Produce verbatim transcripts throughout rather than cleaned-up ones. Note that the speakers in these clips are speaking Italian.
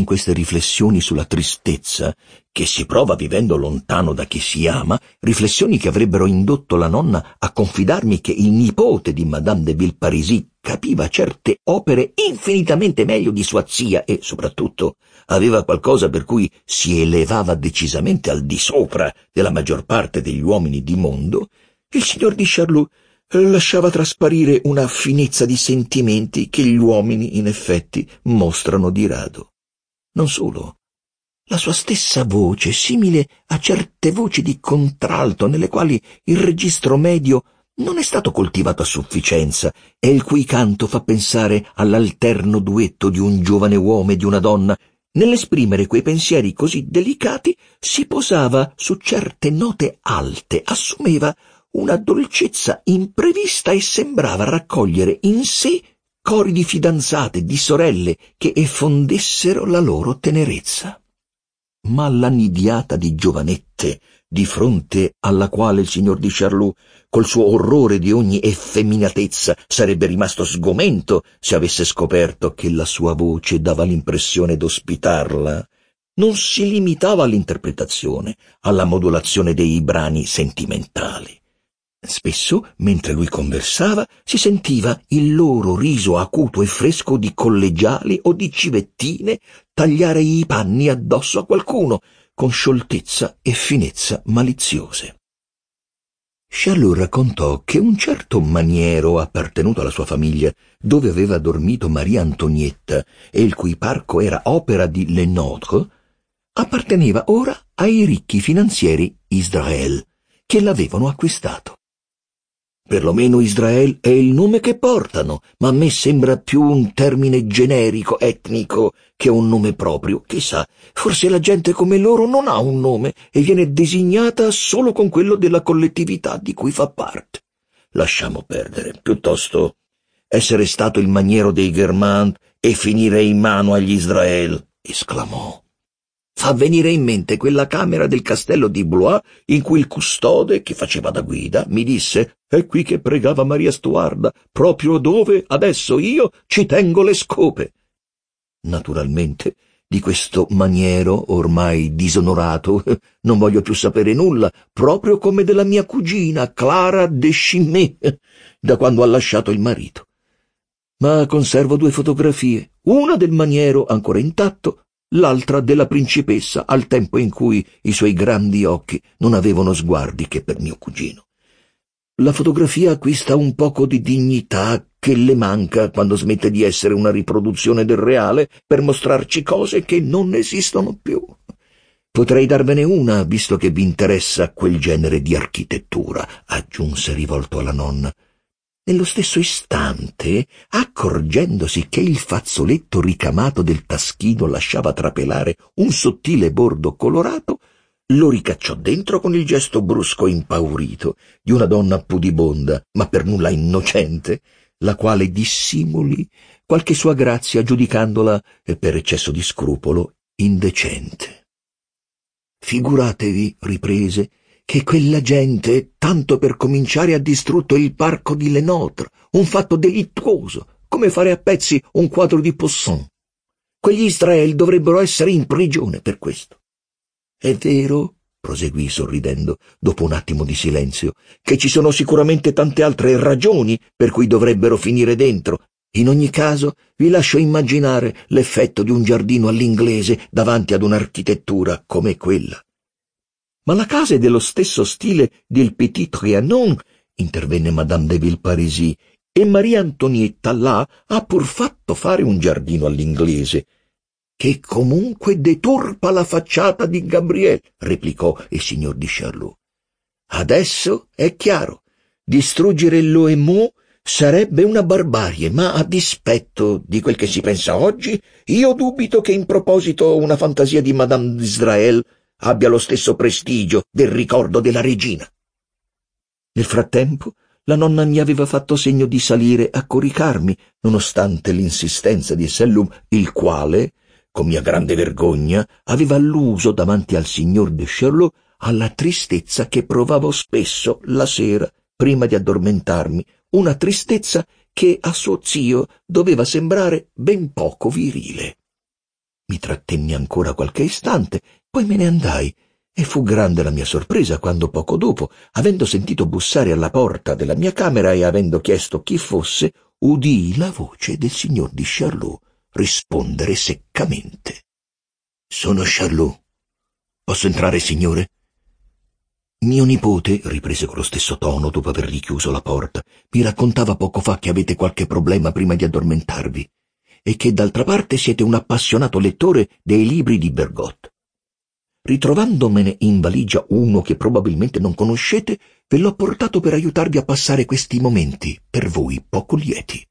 in queste riflessioni sulla tristezza che si prova vivendo lontano da chi si ama, riflessioni che avrebbero indotto la nonna a confidarmi che il nipote di Madame de Villeparisis capiva certe opere infinitamente meglio di sua zia e, soprattutto, aveva qualcosa per cui si elevava decisamente al di sopra della maggior parte degli uomini di mondo, il signor di Charlus lasciava trasparire una finezza di sentimenti che gli uomini, in effetti, mostrano di rado. Non solo. La sua stessa voce, simile a certe voci di contralto nelle quali il registro medio non è stato coltivato a sufficienza e il cui canto fa pensare all'alterno duetto di un giovane uomo e di una donna, nell'esprimere quei pensieri così delicati, si posava su certe note alte, assumeva una dolcezza imprevista e sembrava raccogliere in sé cori di fidanzate, di sorelle che effondessero la loro tenerezza. Ma la nidiata di giovanette, di fronte alla quale il signor di Charlus, col suo orrore di ogni effeminatezza, sarebbe rimasto sgomento se avesse scoperto che la sua voce dava l'impressione d'ospitarla, non si limitava all'interpretazione, alla modulazione dei brani sentimentali. Spesso, mentre lui conversava, si sentiva il loro riso acuto e fresco di collegiali o di civettine tagliare i panni addosso a qualcuno, con scioltezza e finezza maliziose. Charlus raccontò che un certo maniero appartenuto alla sua famiglia, dove aveva dormito Maria Antonietta e il cui parco era opera di Le Nôtre, apparteneva ora ai ricchi finanzieri Israel, che l'avevano acquistato. Perlomeno Israel è il nome che portano, ma a me sembra più un termine generico, etnico, che un nome proprio. Chissà, forse la gente come loro non ha un nome e viene designata solo con quello della collettività di cui fa parte. Lasciamo perdere, piuttosto essere stato il maniero dei Guermantes e finire in mano agli Israel, esclamò. Fa venire in mente quella camera del castello di Blois in cui il custode, che faceva da guida, mi disse «È qui che pregava Maria Stuarda, proprio dove adesso io ci tengo le scope». Naturalmente, di questo maniero ormai disonorato non voglio più sapere nulla, proprio come della mia cugina Clara de Chimay, da quando ha lasciato il marito. Ma conservo due fotografie, una del maniero ancora intatto, l'altra della principessa al tempo in cui i suoi grandi occhi non avevano sguardi che per mio cugino. La fotografia acquista un poco di dignità che le manca quando smette di essere una riproduzione del reale per mostrarci cose che non esistono più. Potrei darvene una, visto che vi interessa quel genere di architettura, aggiunse rivolto alla nonna. Nello stesso istante, accorgendosi che il fazzoletto ricamato del taschino lasciava trapelare un sottile bordo colorato, lo ricacciò dentro con il gesto brusco e impaurito di una donna pudibonda, ma per nulla innocente, la quale dissimuli qualche sua grazia giudicandola, per eccesso di scrupolo, indecente. Figuratevi, riprese, che quella gente, tanto per cominciare, ha distrutto il parco di Le Nôtre, un fatto delittuoso, come fare a pezzi un quadro di Poussin. Quegli Israel dovrebbero essere in prigione per questo. È vero, proseguì sorridendo, dopo un attimo di silenzio, che ci sono sicuramente tante altre ragioni per cui dovrebbero finire dentro. In ogni caso, vi lascio immaginare l'effetto di un giardino all'inglese davanti ad un'architettura come quella. Ma la casa è dello stesso stile del Petit Trianon, intervenne Madame de Villeparisis, e Maria Antonietta là ha pur fatto fare un giardino all'inglese, che comunque deturpa la facciata di Gabriel, replicò il signor di Charlus. Adesso è chiaro, distruggere l'Oemont sarebbe una barbarie, ma a dispetto di quel che si pensa oggi, io dubito che in proposito una fantasia di Madame d'Israel abbia lo stesso prestigio del ricordo della regina. Nel frattempo, la nonna mi aveva fatto segno di salire a coricarmi, nonostante l'insistenza di Sellum, il quale, con mia grande vergogna, aveva alluso davanti al signor de Charlus alla tristezza che provavo spesso la sera prima di addormentarmi, una tristezza che a suo zio doveva sembrare ben poco virile. Mi trattenni ancora qualche istante, poi me ne andai, e fu grande la mia sorpresa quando poco dopo, avendo sentito bussare alla porta della mia camera e avendo chiesto chi fosse, udii la voce del signor di Charlus rispondere seccamente: «Sono Charlus. Posso entrare, signore?» «Mio nipote», riprese con lo stesso tono dopo aver richiuso la porta, «mi raccontava poco fa che avete qualche problema prima di addormentarvi e che d'altra parte siete un appassionato lettore dei libri di Bergotte. Ritrovandomene in valigia uno che probabilmente non conoscete, ve l'ho portato per aiutarvi a passare questi momenti, per voi poco lieti».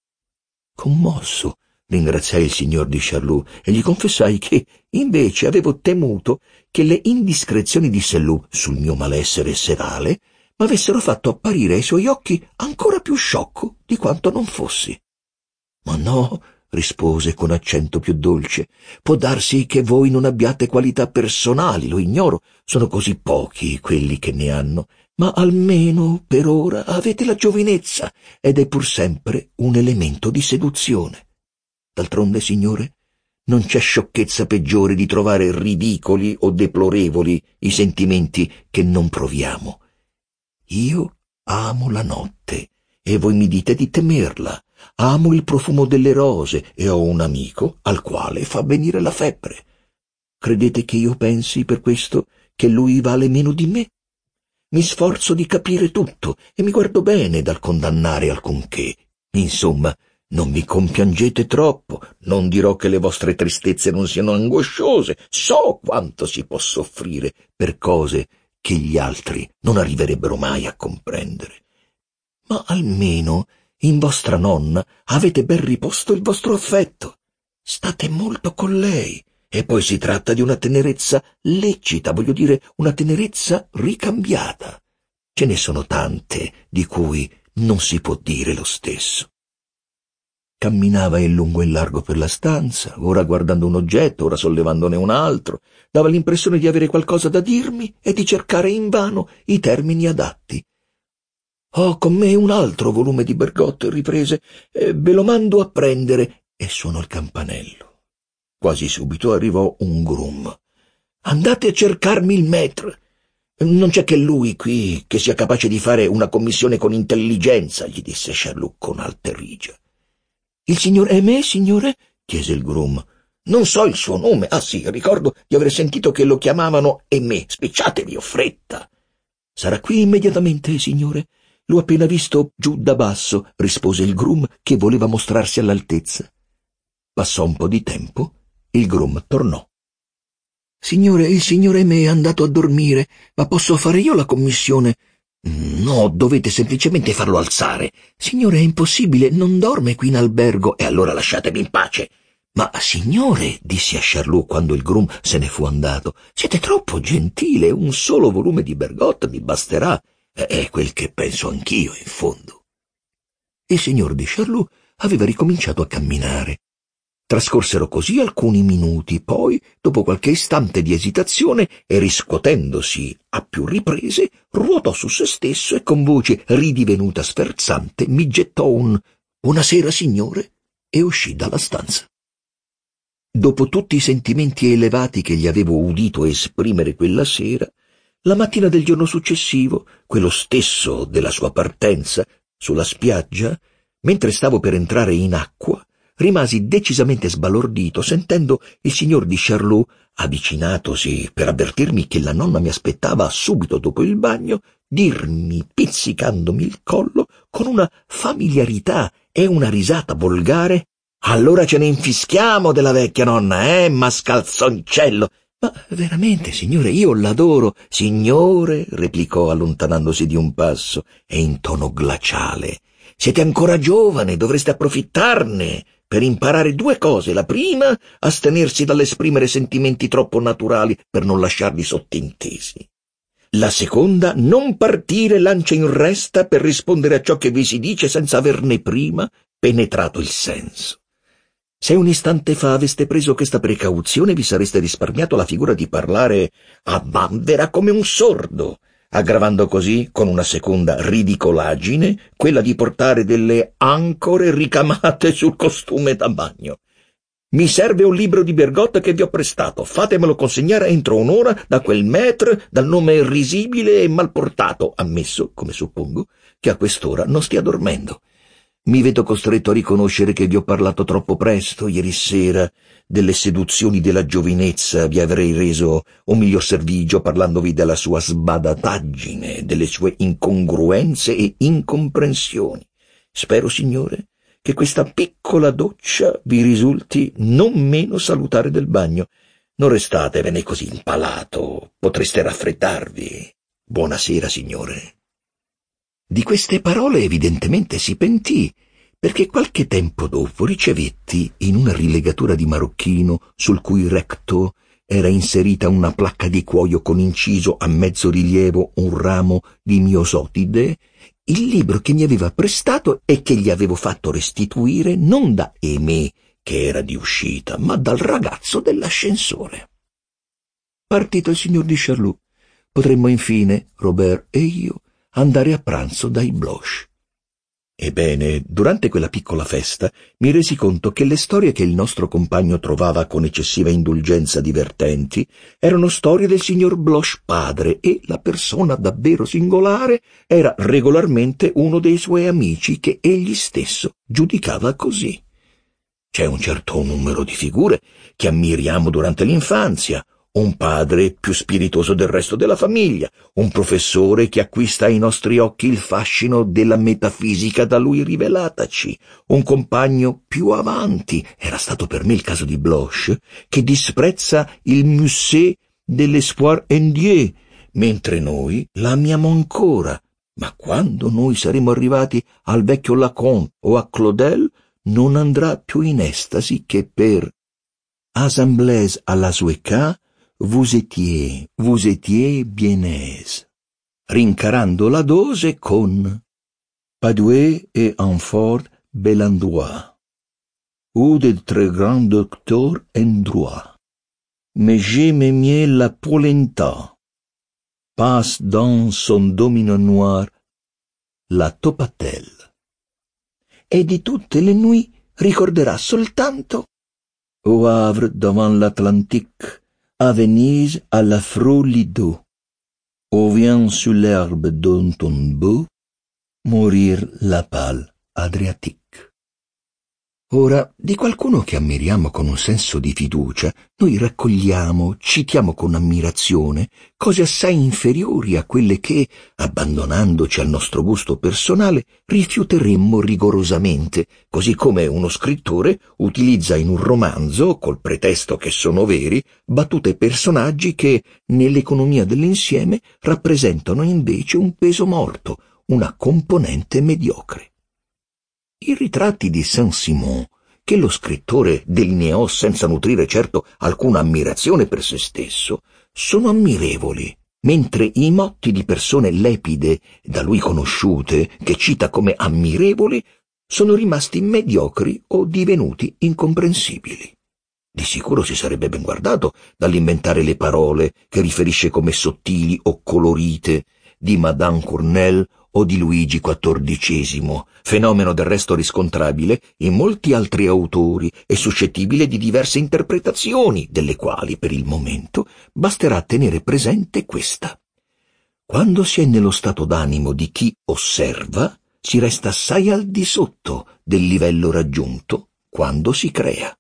Commosso, ringraziai il signor di Charlus e gli confessai che, invece, avevo temuto che le indiscrezioni di Selloux sul mio malessere serale m'avessero fatto apparire ai suoi occhi ancora più sciocco di quanto non fossi. «Ma no», rispose con accento più dolce, «può darsi che voi non abbiate qualità personali, lo ignoro, sono così pochi quelli che ne hanno, ma almeno per ora avete la giovinezza ed è pur sempre un elemento di seduzione. D'altronde, signore, non c'è sciocchezza peggiore di trovare ridicoli o deplorevoli i sentimenti che non proviamo. Io amo la notte e voi mi dite di temerla. Amo il profumo delle rose e ho un amico al quale fa venire la febbre. Credete che io pensi per questo che lui vale meno di me? Mi sforzo di capire tutto e mi guardo bene dal condannare alcunché. Insomma, non vi compiangete troppo, non dirò che le vostre tristezze non siano angosciose, so quanto si può soffrire per cose che gli altri non arriverebbero mai a comprendere. Ma almeno in vostra nonna avete ben riposto il vostro affetto. State molto con lei, e poi si tratta di una tenerezza lecita, voglio dire una tenerezza ricambiata. Ce ne sono tante di cui non si può dire lo stesso». Camminava in lungo e in largo per la stanza, ora guardando un oggetto, ora sollevandone un altro. Dava l'impressione di avere qualcosa da dirmi e di cercare invano i termini adatti. «Ho con me un altro volume di Bergotte», riprese, e «ve lo mando a prendere», e suonò il campanello. Quasi subito arrivò un groom. «Andate a cercarmi il maître. Non c'è che lui qui che sia capace di fare una commissione con intelligenza», gli disse Charlus con alterigia. «Il signor Aimé, signore?» chiese il groom. «Non so il suo nome. Ah sì, ricordo di aver sentito che lo chiamavano Aimé. Spicciatevi, ho fretta». «Sarà qui immediatamente, signore. L'ho appena visto giù da basso», rispose il groom, che voleva mostrarsi all'altezza. Passò un po' di tempo, il groom tornò. «Signore, il signor Aimé è andato a dormire, ma posso fare io la commissione?» «No, dovete semplicemente farlo alzare». «Signore, è impossibile, non dorme qui in albergo». «E allora lasciatemi in pace». «Ma, signore», dissi a Charlus quando il groom se ne fu andato, «siete troppo gentile, un solo volume di Bergotte mi basterà. È quel che penso anch'io, in fondo». Il signor di Charlus aveva ricominciato a camminare. Trascorsero così alcuni minuti, poi, dopo qualche istante di esitazione e riscuotendosi a più riprese, ruotò su se stesso e con voce ridivenuta sferzante mi gettò un «Buonasera, signore» e uscì dalla stanza. Dopo tutti i sentimenti elevati che gli avevo udito esprimere quella sera, la mattina del giorno successivo, quello stesso della sua partenza, sulla spiaggia, mentre stavo per entrare in acqua, rimasi decisamente sbalordito sentendo il signor di Charlus, avvicinatosi per avvertirmi che la nonna mi aspettava subito dopo il bagno, dirmi, pizzicandomi il collo, con una familiarità e una risata volgare: «Allora ce ne infischiamo della vecchia nonna, eh, mascalzoncello!» «Ma veramente, signore, io l'adoro». «Signore», replicò allontanandosi di un passo e in tono glaciale, «siete ancora giovane, dovreste approfittarne per imparare due cose. La prima, astenersi dall'esprimere sentimenti troppo naturali per non lasciarli sottintesi. La seconda, non partire lancia in resta per rispondere a ciò che vi si dice senza averne prima penetrato il senso. Se un istante fa aveste preso questa precauzione, vi sareste risparmiato la figura di parlare a vanvera come un sordo, aggravando così, con una seconda ridicolaggine, quella di portare delle ancore ricamate sul costume da bagno. Mi serve un libro di Bergotte che vi ho prestato. Fatemelo consegnare entro un'ora da quel maître dal nome risibile e malportato, ammesso, come suppongo, che a quest'ora non stia dormendo. Mi vedo costretto a riconoscere che vi ho parlato troppo presto ieri sera. Delle seduzioni della giovinezza vi avrei reso un miglior servigio parlandovi della sua sbadataggine, delle sue incongruenze e incomprensioni. Spero, signore, che questa piccola doccia vi risulti non meno salutare del bagno. Non restatevene così impalato, potreste raffreddarvi. Buonasera, signore. Di queste parole evidentemente si pentì, perché qualche tempo dopo ricevetti, in una rilegatura di marocchino sul cui recto era inserita una placca di cuoio con inciso a mezzo rilievo un ramo di miosotide, il libro che mi aveva prestato e che gli avevo fatto restituire non da Aimé, che era di uscita, ma dal ragazzo dell'ascensore. Partito il signor di Charlus, potremmo infine, Robert e io, andare a pranzo dai Bloch. Ebbene, durante quella piccola festa mi resi conto che le storie che il nostro compagno trovava con eccessiva indulgenza divertenti erano storie del signor Bloch padre e la persona davvero singolare era regolarmente uno dei suoi amici che egli stesso giudicava così. C'è un certo numero di figure che ammiriamo durante l'infanzia, un padre più spiritoso del resto della famiglia, un professore che acquista ai nostri occhi il fascino della metafisica da lui rivelataci, un compagno più avanti, era stato per me il caso di Bloch, che disprezza il musée de l'espoir en Dieu, mentre noi l'amiamo ancora, ma quando noi saremo arrivati al vecchio Lacan o a Claudel non andrà più in estasi che per Assemblées à la Sueca, vous étiez, vous étiez bien aise, rincarando la dose con Padoue et Enfort Bellandois, ou de très grands docteurs en droit, mais j'aime mieux la polenta, passe dans son domino noir la topatelle. E di tutte le nuit ricorderà soltanto au Havre devant l'Atlantique, à Venise à la Frolido, ou vient sur l'herbe d'un tombeau mourir la pâle Adriatique. Ora, di qualcuno che ammiriamo con un senso di fiducia, noi raccogliamo, citiamo con ammirazione, cose assai inferiori a quelle che, abbandonandoci al nostro gusto personale, rifiuteremmo rigorosamente, così come uno scrittore utilizza in un romanzo, col pretesto che sono veri, battute e personaggi che, nell'economia dell'insieme, rappresentano invece un peso morto, una componente mediocre. I ritratti di Saint-Simon, che lo scrittore delineò senza nutrire certo alcuna ammirazione per se stesso, sono ammirevoli, mentre i motti di persone lepide da lui conosciute, che cita come ammirevoli, sono rimasti mediocri o divenuti incomprensibili. Di sicuro si sarebbe ben guardato dall'inventare le parole che riferisce come sottili o colorite di Madame Cournel o di Luigi quattordicesimo, fenomeno del resto riscontrabile in molti altri autori e suscettibile di diverse interpretazioni, delle quali, per il momento, basterà tenere presente questa. Quando si è nello stato d'animo di chi osserva, si resta assai al di sotto del livello raggiunto quando si crea.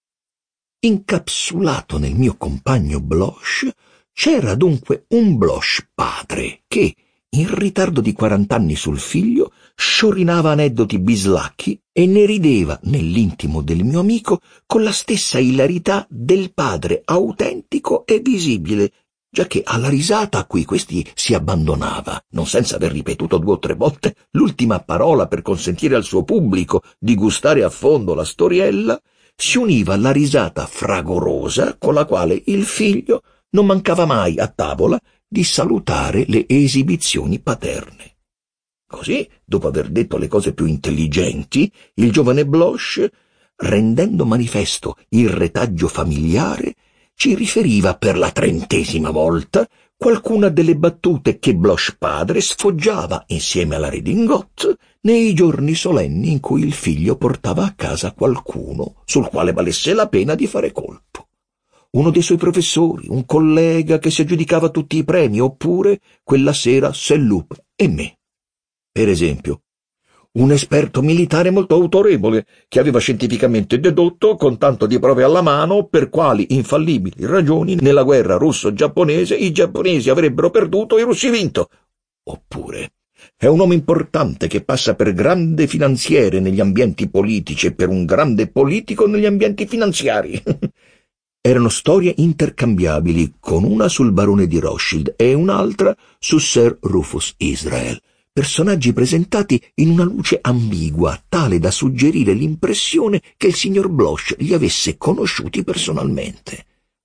Incapsulato nel mio compagno Bloch, c'era dunque un Bloch padre che, in ritardo di quarant'anni sul figlio, sciorinava aneddoti bislacchi e ne rideva nell'intimo del mio amico con la stessa ilarità del padre autentico e visibile, giacché alla risata a cui questi si abbandonava, non senza aver ripetuto due o tre volte l'ultima parola per consentire al suo pubblico di gustare a fondo la storiella, si univa la risata fragorosa con la quale il figlio non mancava mai a tavola di salutare le esibizioni paterne. Così, dopo aver detto le cose più intelligenti, il giovane Bloch, rendendo manifesto il retaggio familiare, ci riferiva per la trentesima volta qualcuna delle battute che Bloch padre sfoggiava insieme alla redingote nei giorni solenni in cui il figlio portava a casa qualcuno sul quale valesse la pena di fare colpo. Uno dei suoi professori, un collega che si aggiudicava tutti i premi, oppure, quella sera, Selloup e me. Per esempio, un esperto militare molto autorevole, che aveva scientificamente dedotto, con tanto di prove alla mano, per quali infallibili ragioni nella guerra russo-giapponese i giapponesi avrebbero perduto e i russi vinto. Oppure, è un uomo importante che passa per grande finanziere negli ambienti politici e per un grande politico negli ambienti finanziari. Erano storie intercambiabili, con una sul barone di Rothschild e un'altra su Sir Rufus Israel, personaggi presentati in una luce ambigua, tale da suggerire l'impressione che il signor Bloch li avesse conosciuti personalmente.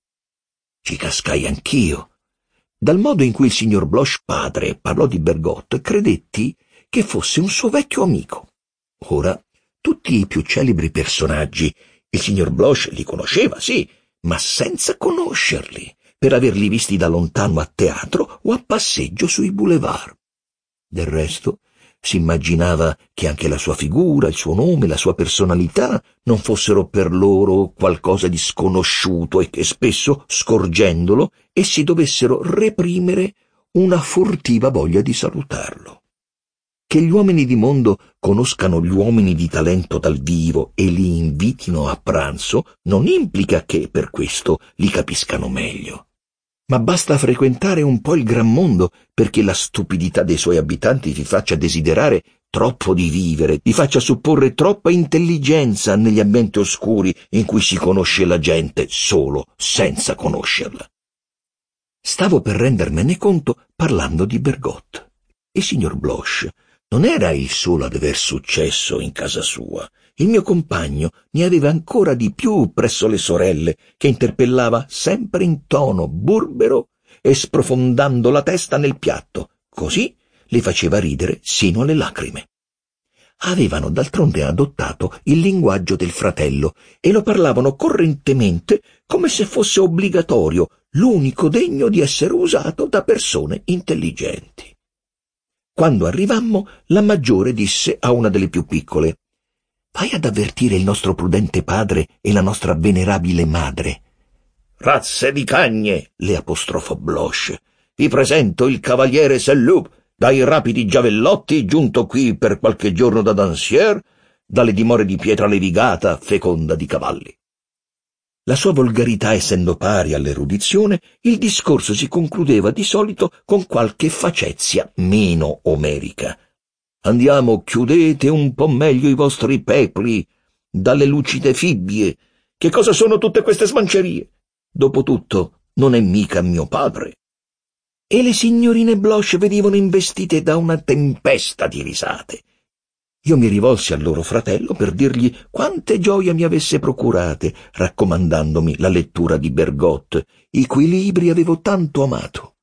Ci cascai anch'io. Dal modo in cui il signor Bloch padre parlò di Bergotte, credetti che fosse un suo vecchio amico. Ora, tutti i più celebri personaggi, il signor Bloch li conosceva, sì, ma senza conoscerli, per averli visti da lontano a teatro o a passeggio sui boulevard. Del resto, si immaginava che anche la sua figura, il suo nome, la sua personalità non fossero per loro qualcosa di sconosciuto e che spesso, scorgendolo, essi dovessero reprimere una furtiva voglia di salutarlo. Che gli uomini di mondo conoscano gli uomini di talento dal vivo e li invitino a pranzo non implica che per questo li capiscano meglio. Ma basta frequentare un po' il gran mondo perché la stupidità dei suoi abitanti vi faccia desiderare troppo di vivere, vi faccia supporre troppa intelligenza negli ambienti oscuri in cui si conosce la gente solo senza conoscerla. Stavo per rendermene conto parlando di Bergotte. Il signor Bloch non era il solo ad aver successo in casa sua. Il mio compagno ne aveva ancora di più presso le sorelle, che interpellava sempre in tono burbero e sprofondando la testa nel piatto. Così le faceva ridere sino alle lacrime. Avevano d'altronde adottato il linguaggio del fratello e lo parlavano correntemente come se fosse obbligatorio, l'unico degno di essere usato da persone intelligenti. Quando arrivammo, la maggiore disse a una delle più piccole: «Vai ad avvertire il nostro prudente padre e la nostra venerabile madre». «Razze di cagne!» le apostrofò Bloch. «Vi presento il cavaliere Selloup, dai rapidi giavellotti, giunto qui per qualche giorno da Dancier, dalle dimore di pietra levigata, feconda di cavalli». La sua volgarità essendo pari all'erudizione, il discorso si concludeva di solito con qualche facezia meno omerica. «Andiamo, chiudete un po' meglio i vostri pepli, dalle lucide fibbie. Che cosa sono tutte queste smancerie? Dopotutto, non è mica mio padre». E le signorine Bloch venivano investite da una tempesta di risate. Io mi rivolsi al loro fratello per dirgli quante gioie mi avesse procurate, raccomandandomi la lettura di Bergotte, i cui libri avevo tanto amato.